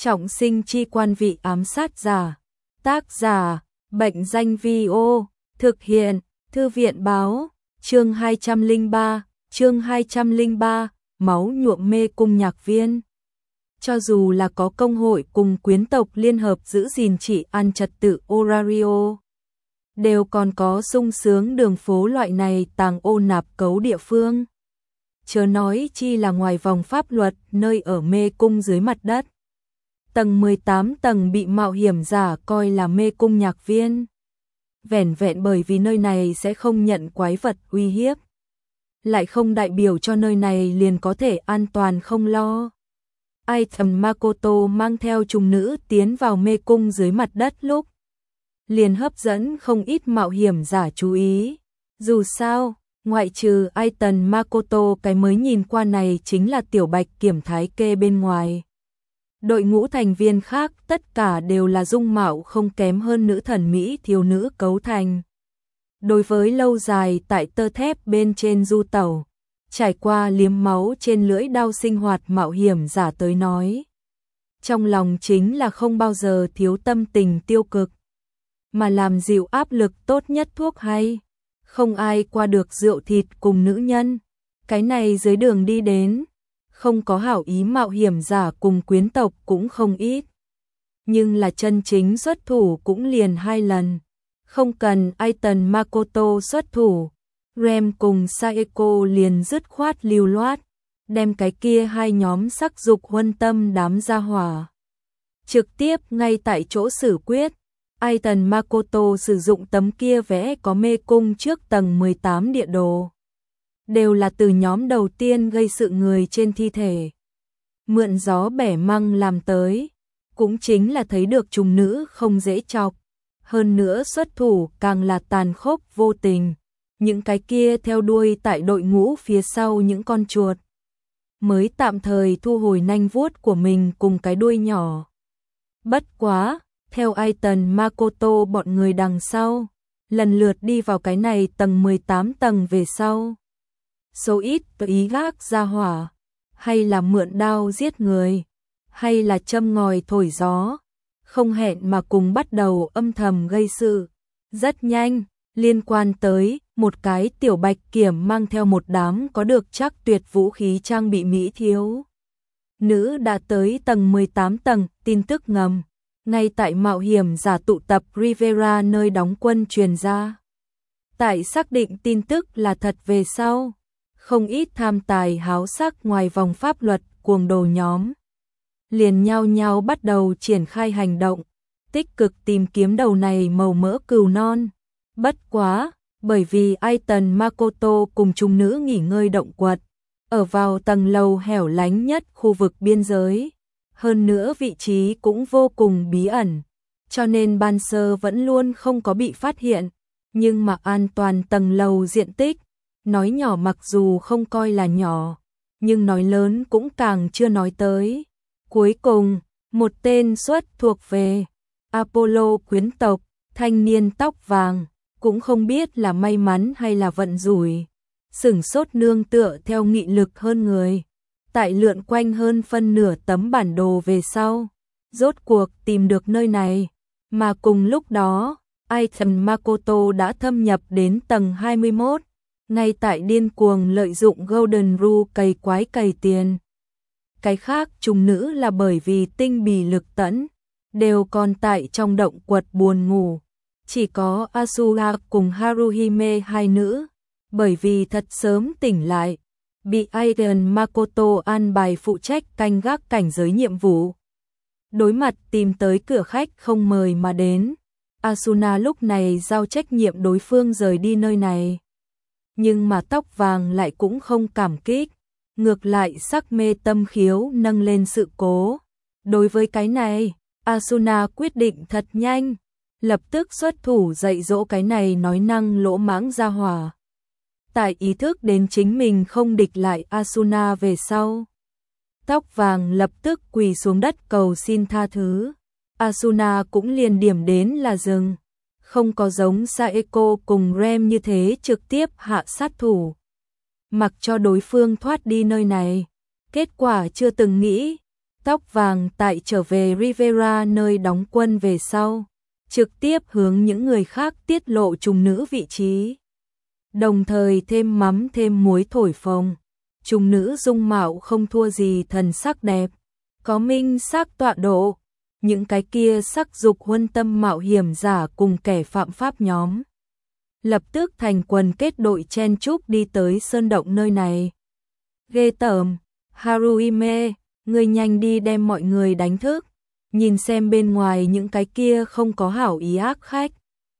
Trọng sinh chi quan vị ám sát giả. Tác giả, Bệnh danh Vi-ô, thực hiện, Thư viện báo, chương 203, máu nhuộm mê cung nhạc viên. Cho dù là có công hội cùng quyến tộc liên hợp giữ gìn trị an trật tự Orario, đều còn có sung sướng đường phố loại này tàng ô nạp cấu địa phương. Chớ nói chi là ngoài vòng pháp luật nơi ở mê cung dưới mặt đất. Tầng 18 tầng bị mạo hiểm giả coi là mê cung nhạc viên. Vẻn vẹn bởi vì nơi này sẽ không nhận quái vật uy hiếp. Lại không đại biểu cho nơi này liền có thể an toàn không lo. Item Makoto mang theo trùng nữ tiến vào mê cung dưới mặt đất lúc liền hấp dẫn không ít mạo hiểm giả chú ý. Dù sao, ngoại trừ Item Makoto cái mới nhìn qua này chính là tiểu bạch kiểm thái kê bên ngoài. Đội ngũ thành viên khác tất cả đều là dung mạo không kém hơn nữ thần Mỹ thiếu nữ cấu thành. Đối với lâu dài tại tơ thép bên trên du tàu, trải qua liếm máu trên lưỡi đao sinh hoạt mạo hiểm giả tới nói. Trong lòng chính là không bao giờ thiếu tâm tình tiêu cực, mà làm dịu áp lực tốt nhất thuốc hay. Không ai qua được rượu thịt cùng nữ nhân. Cái này dưới đường đi đến, không có hảo ý mạo hiểm giả cùng quyến tộc cũng không ít. Nhưng là chân chính xuất thủ cũng liền 2 lần. Không cần Item Makoto xuất thủ, Rem cùng Saeko liền dứt khoát lưu loát, đem cái kia hai nhóm sắc dục huân tâm đám ra hỏa. Trực tiếp ngay tại chỗ xử quyết, Item Makoto sử dụng tấm kia vẽ có mê cung trước tầng 18 địa đồ. Đều là từ nhóm đầu tiên gây sự người trên thi thể. Mượn gió bẻ măng làm tới, cũng chính là thấy được trùng nữ không dễ chọc. Hơn nữa xuất thủ càng là tàn khốc vô tình. Những cái kia theo đuôi tại đội ngũ phía sau những con chuột. Mới tạm thời thu hồi nanh vuốt của mình cùng cái đuôi nhỏ. Bất quá, theo Item Makoto bọn người đằng sau, lần lượt đi vào cái này tầng 18 tầng về sau. Số ít ý gác ra hỏa, hay là mượn đao giết người, hay là châm ngòi thổi gió, không hẹn mà cùng bắt đầu âm thầm gây sự. Rất nhanh, liên quan tới một cái tiểu bạch kiểm mang theo một đám có được chắc tuyệt vũ khí trang bị mỹ thiếu nữ đã tới tầng 18 tầng, tin tức ngầm, ngay tại mạo hiểm giả tụ tập Rivera nơi đóng quân truyền ra. Tại xác định tin tức là thật về sau, không ít tham tài háo sắc ngoài vòng pháp luật cuồng đồ nhóm liền nhao nhao bắt đầu triển khai hành động, tích cực tìm kiếm đầu này màu mỡ cừu non. Bất quá, bởi vì Item Makoto cùng trùng nữ nghỉ ngơi động quật, ở vào tầng lầu hẻo lánh nhất khu vực biên giới, hơn nữa vị trí cũng vô cùng bí ẩn, cho nên ban sơ vẫn luôn không có bị phát hiện, nhưng mà an toàn tầng lầu diện tích, nói nhỏ mặc dù không coi là nhỏ, nhưng nói lớn cũng càng chưa nói tới. Cuối cùng, một tên xuất thuộc về Apollo quyến tộc, thanh niên tóc vàng, cũng không biết là may mắn hay là vận rủi, sửng sốt nương tựa theo nghị lực hơn người. Tại lượn quanh hơn phân nửa tấm bản đồ về sau, rốt cuộc tìm được nơi này, mà cùng lúc đó, Item Makoto đã thâm nhập đến tầng 21, ngay tại điên cuồng lợi dụng Golden Rule cày quái cày tiền. Cái khác trùng nữ là bởi vì tinh bì lực tẫn, đều còn tại trong động quật buồn ngủ. Chỉ có Asuna cùng Haruhime hai nữ, bởi vì thật sớm tỉnh lại, bị Item Makoto an bài phụ trách canh gác cảnh giới nhiệm vụ. Đối mặt tìm tới cửa khách không mời mà đến, Asuna lúc này giao trách nhiệm đối phương rời đi nơi này. Nhưng mà tóc vàng lại cũng không cảm kích, ngược lại sắc mê tâm khiếu nâng lên sự cố. Đối với cái này, Asuna quyết định thật nhanh, lập tức xuất thủ dạy dỗ cái này nói năng lỗ mãng ra hỏa. Tại ý thức đến chính mình không địch lại Asuna về sau, tóc vàng lập tức quỳ xuống đất cầu xin tha thứ. Asuna cũng liền điểm đến là dừng, không có giống Saeko cùng Rem như thế trực tiếp hạ sát thủ, mặc cho đối phương thoát đi nơi này. Kết quả chưa từng nghĩ, tóc vàng tại trở về Rivera nơi đóng quân về sau, trực tiếp hướng những người khác tiết lộ trùng nữ vị trí. Đồng thời thêm mắm thêm muối thổi phồng, trùng nữ dung mạo không thua gì thần sắc đẹp, có minh sắc tọa độ, những cái kia sắc dục huân tâm mạo hiểm giả cùng kẻ phạm pháp nhóm. Lập tức thành quần kết đội chen chúc đi tới sơn động nơi này. Ghê tởm, Haruhime, ngươi nhanh đi đem mọi người đánh thức, nhìn xem bên ngoài những cái kia không có hảo ý ác khách.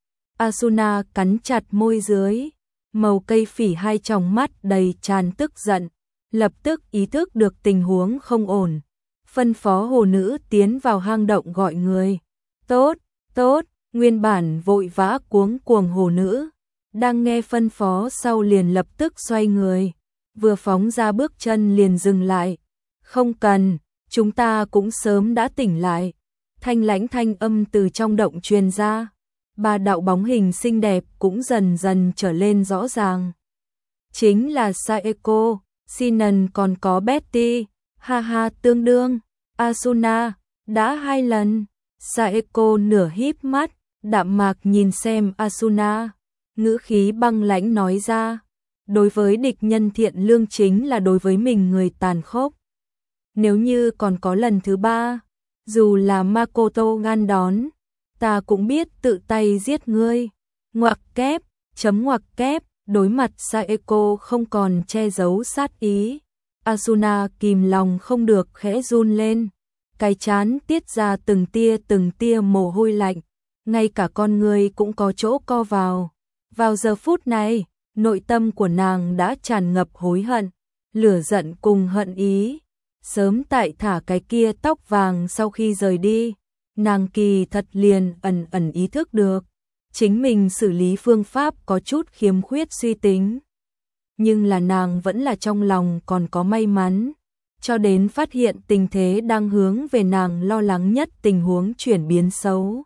Asuna cắn chặt môi dưới, màu cây phỉ hai tròng mắt đầy tràn tức giận, lập tức ý thức được tình huống không ổn. Phân phó hồ nữ tiến vào hang động gọi người. Tốt, tốt, nguyên bản vội vã cuống cuồng hồ nữ. Đang nghe phân phó sau liền lập tức xoay người. Vừa phóng ra bước chân liền dừng lại. Không cần, chúng ta cũng sớm đã tỉnh lại. Thanh lãnh thanh âm từ trong động truyền ra. Ba đạo bóng hình xinh đẹp cũng dần dần trở lên rõ ràng. Chính là Saeko, Sinan còn có Betty. Ha ha tương đương, Asuna, đã 2 lần. Saeko nửa híp mắt, đạm mạc nhìn xem Asuna, ngữ khí băng lãnh nói ra, đối với địch nhân thiện lương chính là đối với mình người tàn khốc. Nếu như còn có lần thứ 3, dù là Makoto ngăn đón, ta cũng biết tự tay giết ngươi. Ngoặc kép, chấm ngoặc kép, đối mặt Saeko không còn che giấu sát ý. Asuna kìm lòng không được khẽ run lên, cái trán tiết ra từng tia mồ hôi lạnh, ngay cả con người cũng có chỗ co vào. Vào giờ phút này, nội tâm của nàng đã tràn ngập hối hận, lửa giận cùng hận ý. Sớm tại thả cái kia tóc vàng sau khi rời đi, nàng kỳ thật liền ẩn ý thức được, chính mình xử lý phương pháp có chút khiếm khuyết suy tính. Nhưng là nàng vẫn là trong lòng còn có may mắn, cho đến phát hiện tình thế đang hướng về nàng lo lắng nhất tình huống chuyển biến xấu.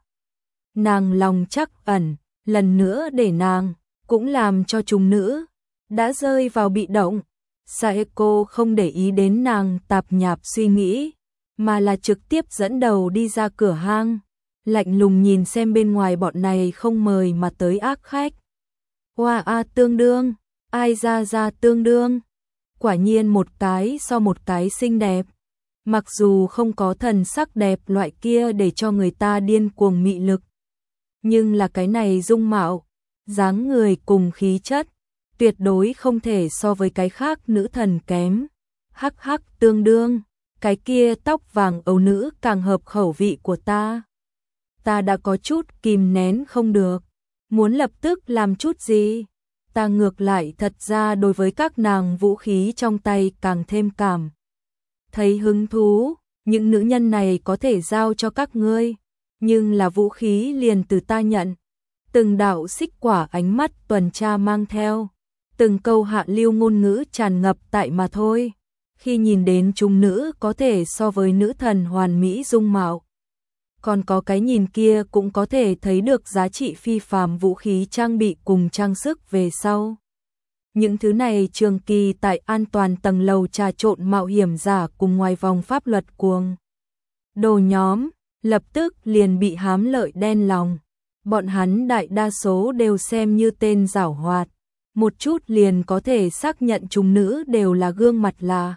Nàng lòng chắc ẩn, lần nữa để nàng, cũng làm cho trùng nữ, đã rơi vào bị động. Saeko không để ý đến nàng tạp nhạp suy nghĩ, mà là trực tiếp dẫn đầu đi ra cửa hang, lạnh lùng nhìn xem bên ngoài bọn này không mời mà tới ác khách. Hoa tương đương. Ai ra tương đương, quả nhiên một cái so một cái xinh đẹp. Mặc dù không có thần sắc đẹp loại kia để cho người ta điên cuồng mị lực, nhưng là cái này dung mạo, dáng người cùng khí chất, tuyệt đối không thể so với cái khác nữ thần kém. Hắc tương đương, cái kia tóc vàng ấu nữ càng hợp khẩu vị của ta. Ta đã có chút kìm nén không được, muốn lập tức làm chút gì. Ta ngược lại thật ra đối với các nàng vũ khí trong tay càng thêm cảm thấy hứng thú, những nữ nhân này có thể giao cho các ngươi, nhưng là vũ khí liền từ ta nhận. Từng đạo xích quả ánh mắt tuần tra mang theo, từng câu hạ lưu ngôn ngữ tràn ngập tại mà thôi. Khi nhìn đến chúng nữ có thể so với nữ thần hoàn mỹ dung mạo, còn có cái nhìn kia cũng có thể thấy được giá trị phi phàm vũ khí trang bị cùng trang sức về sau. Những thứ này trường kỳ tại an toàn tầng lầu trà trộn mạo hiểm giả cùng ngoài vòng pháp luật cuồng đồ nhóm, lập tức liền bị hám lợi đen lòng. Bọn hắn đại đa số đều xem như tên giảo hoạt, một chút liền có thể xác nhận chúng nữ đều là gương mặt là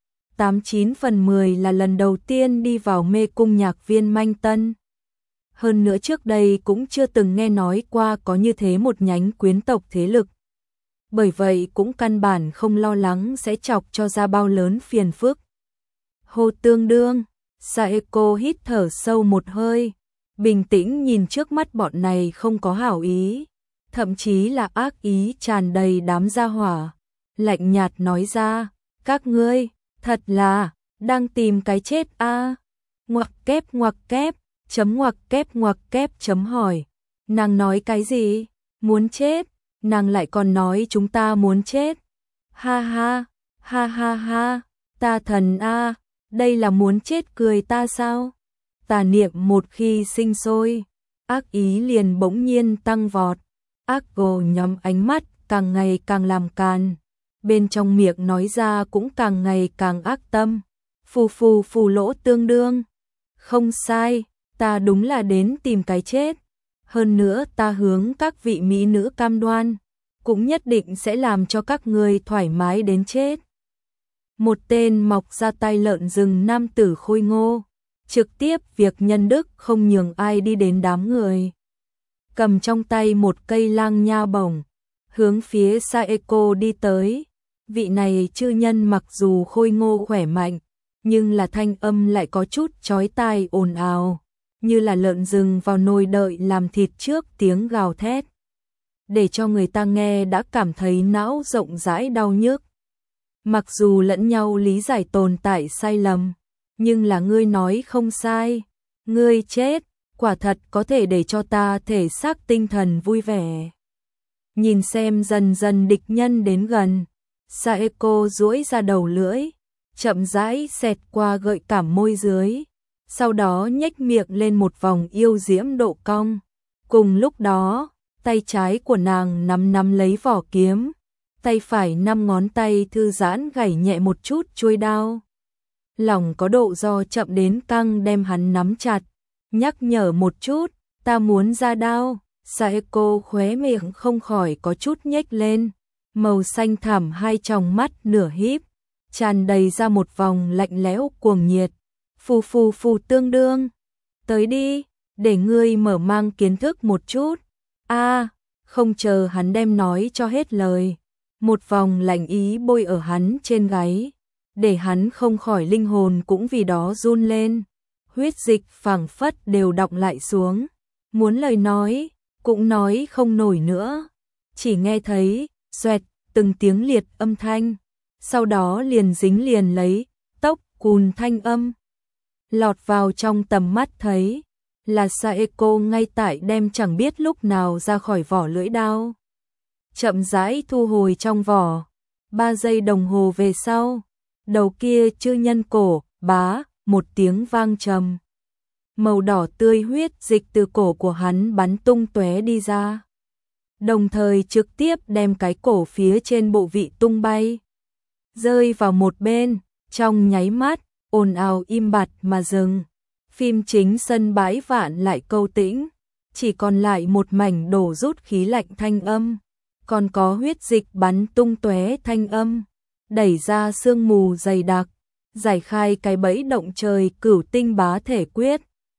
89 phần 10 là lần đầu tiên đi vào mê cung nhạc viên Manh Tân. Hơn nữa trước đây cũng chưa từng nghe nói qua có như thế một nhánh quyến tộc thế lực. Bởi vậy cũng căn bản không lo lắng sẽ chọc cho ra bao lớn phiền phức. Hồ tương đương, Saeko hít thở sâu một hơi, bình tĩnh nhìn trước mắt bọn này không có hảo ý, thậm chí là ác ý tràn đầy đám gia hỏa. Lạnh nhạt nói ra, các ngươi thật là đang tìm cái chết a. Ngoặc kép, chấm ngoặc kép chấm hỏi. Nàng nói cái gì? Muốn chết? Nàng lại còn nói chúng ta muốn chết. Ha ha, ta thần a, đây là muốn chết cười ta sao? Tà niệm một khi sinh sôi, ác ý liền bỗng nhiên tăng vọt. Ác gồ nhóm ánh mắt càng ngày càng làm càn, bên trong miệng nói ra cũng càng ngày càng ác tâm. phù lỗ tương đương. Không sai, ta đúng là đến tìm cái chết. Hơn nữa ta hướng các vị mỹ nữ cam đoan, cũng nhất định sẽ làm cho các ngươi thoải mái đến chết. Một tên mọc ra tay lợn rừng nam tử khôi ngô, trực tiếp việc nhân đức không nhường ai đi đến đám người. Cầm trong tay một cây lang nha bổng, hướng phía Saeko đi tới. Vị này chư nhân mặc dù khôi ngô khỏe mạnh, nhưng là thanh âm lại có chút chói tai ồn ào, như là lợn rừng vào nồi đợi làm thịt trước tiếng gào thét, để cho người ta nghe đã cảm thấy não rộng rãi đau nhức. Mặc dù lẫn nhau lý giải tồn tại sai lầm, nhưng là ngươi nói không sai, ngươi chết, quả thật có thể để cho ta thể xác tinh thần vui vẻ. Nhìn xem dần dần địch nhân đến gần, Saeko duỗi ra đầu lưỡi, chậm rãi xẹt qua gợi cảm môi dưới, sau đó nhếch miệng lên một vòng yêu diễm độ cong. Cùng lúc đó, tay trái của nàng nắm lấy vỏ kiếm, tay phải 5 ngón tay thư giãn gảy nhẹ một chút chuôi đao. Lòng có độ do chậm đến căng đem hắn nắm chặt, nhắc nhở một chút, ta muốn ra đao. Saeko khóe miệng không khỏi có chút nhếch lên, màu xanh thẳm hai tròng mắt nửa híp, tràn đầy ra một vòng lạnh lẽo cuồng nhiệt. Phù tương đương, tới đi, để ngươi mở mang kiến thức một chút. Không chờ hắn đem nói cho hết lời, một vòng lạnh ý bôi ở hắn trên gáy, để hắn không khỏi linh hồn cũng vì đó run lên, huyết dịch phảng phất đều đọng lại xuống, muốn lời nói cũng nói không nổi nữa, chỉ nghe thấy xoẹt từng tiếng liệt âm thanh, sau đó liền dính liền lấy tốc cùn thanh âm lọt vào trong tầm mắt, thấy là Saeko ngay tại đem chẳng biết lúc nào ra khỏi vỏ lưỡi đao, chậm rãi thu hồi trong vỏ. 3 giây đồng hồ về sau, đầu kia chư nhân cổ bá một tiếng vang trầm, màu đỏ tươi huyết dịch từ cổ của hắn bắn tung tóe đi ra, đồng thời trực tiếp đem cái cổ phía trên bộ vị tung bay, rơi vào một bên. Trong nháy mắt, ồn ào im bặt mà dừng. Phim chính sân bãi vạn lại câu tĩnh, chỉ còn lại một mảnh đổ rút khí lạnh thanh âm, còn có huyết dịch bắn tung tóe thanh âm, đẩy ra sương mù dày đặc, giải khai cái bẫy động trời cửu tinh bá thể quyết.